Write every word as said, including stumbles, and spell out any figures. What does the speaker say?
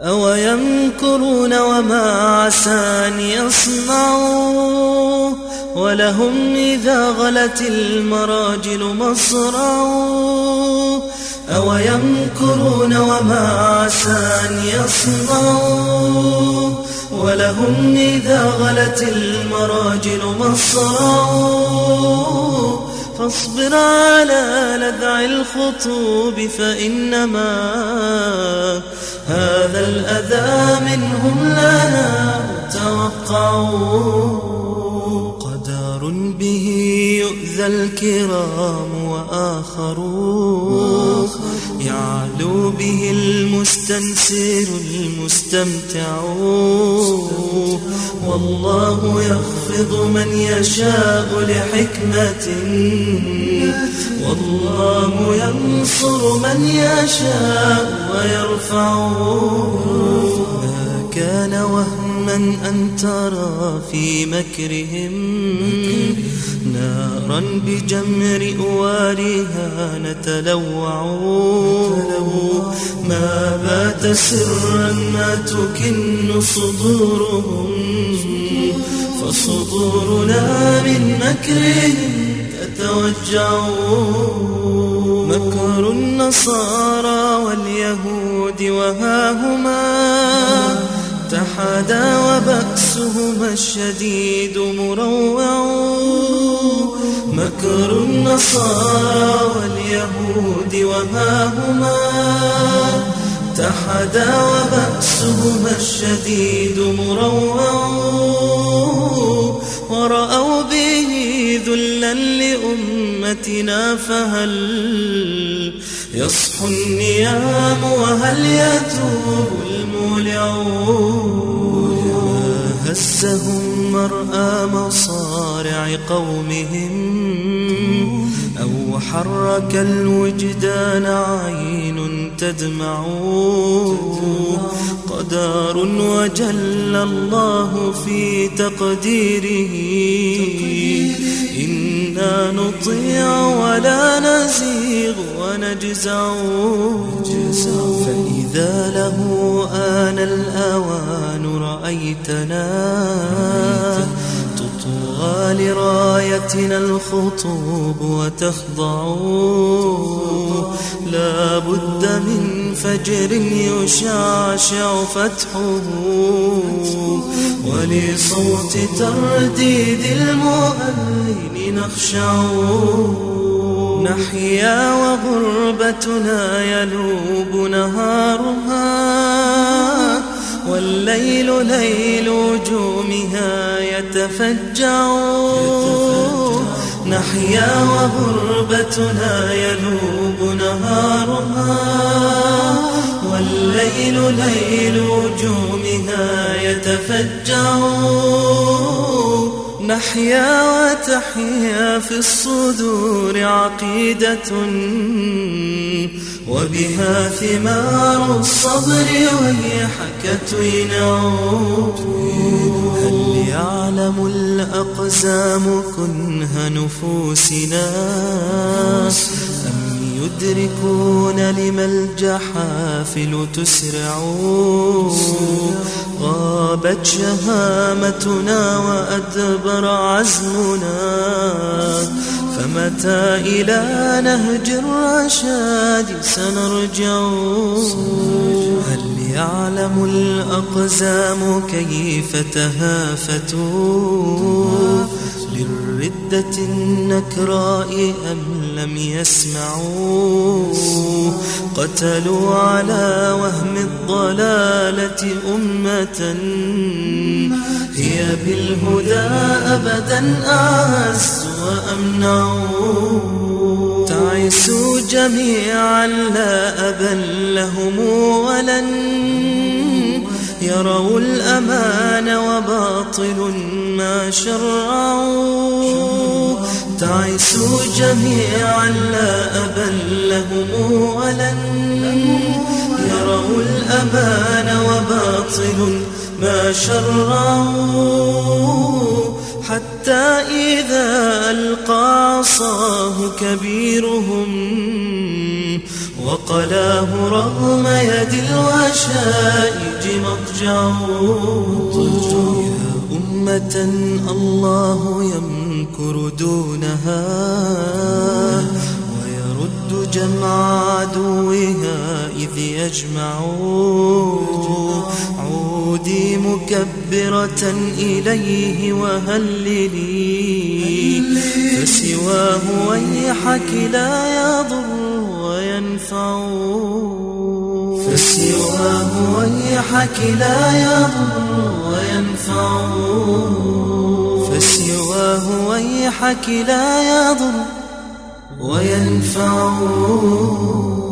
أويمكرون وما عسى أن يصنعوا ولهم إذا غلت المراجل مصرعوا. أويمكرون وما عسى أن يصنعوا ولهم إذا غلت المراجل مصرعوا. فاصبر على لذع الخطوب فإنما هذا الأذى منهم لنا توقعوا. قدر به يؤذى الكرام وآخرون يعلو به المستنسر المستمتع. والله يخفض من يشاء لحكمة والله ينصر من يشاء ويرفع. ما كان وهما أن ترى في مكرهم نارا بجمر أوارها نتلوع. ما بات سرا ما تكن صدورهم فصدورنا من مكرهم تتوجع. مكر النصارى واليهود وهاهما اتحدا وبأسهما الشديد مروع. مكر النصارى واليهود وهاهما اتحدا وبأسهما الشديد مروع. ورأوا به ذلا لأمتنا فهل يصحو النيام وهل يتوب المولع. هزهم مرأى مصارع قومهم أو حرك الوجدان عين تدمع. قدر وجل الله في تقديره إنا نطيع ولا نزيغ ونجزع. فإذا له آن الأوان رأيتنا تطغى لرايتنا الخطوب وتخضع. لا بد من فجر يشعشع فتحه ولصوت ترديد المؤذن نخشع. نحيا وغربتنا يلوب نهارها والليل ليل وجومها يتفجع. نحيا وغربتنا يلوب نهارها والليل ليل وجومها يتفجع. نحيا وتحيا في الصدور عقيدة وبها ثمار الصبر ويحك تنع. هل يعلم الأقزام كنه نفوسنا أم يدركون لما الجحافل تسرع. غابت شهامتنا وأدبر عزمنا فمتى إلى نهج الرشاد سنرجع. هل يعلم الأقزام كيف تهافتوا للردة النكراء أم لم يسمعوا. قتلوا على وهم الضلالة أمة هي بالهدى أبدا أعز وأمنع. تعسوا جميعا لا أبا لهم ولن يروا الأمان وباطل ما شرعوا. تعسوا جميعا لا أبا لهم ولن يروا الأمان وباطل ما شرعوا. حتى إذا ألقى عصاه كبيرهم وقلاه رغم يد الوشاء الحج مضجعه. يا أمة الله يمكر دونها ويرد جمع عدوها إذ يجمع. عودي مكبرة إليه وهللي فسواه ويحك لا يضر وينفع. فسواه ويحك لا يضر وينفع. فسواه ويحك لا يضر وينفع.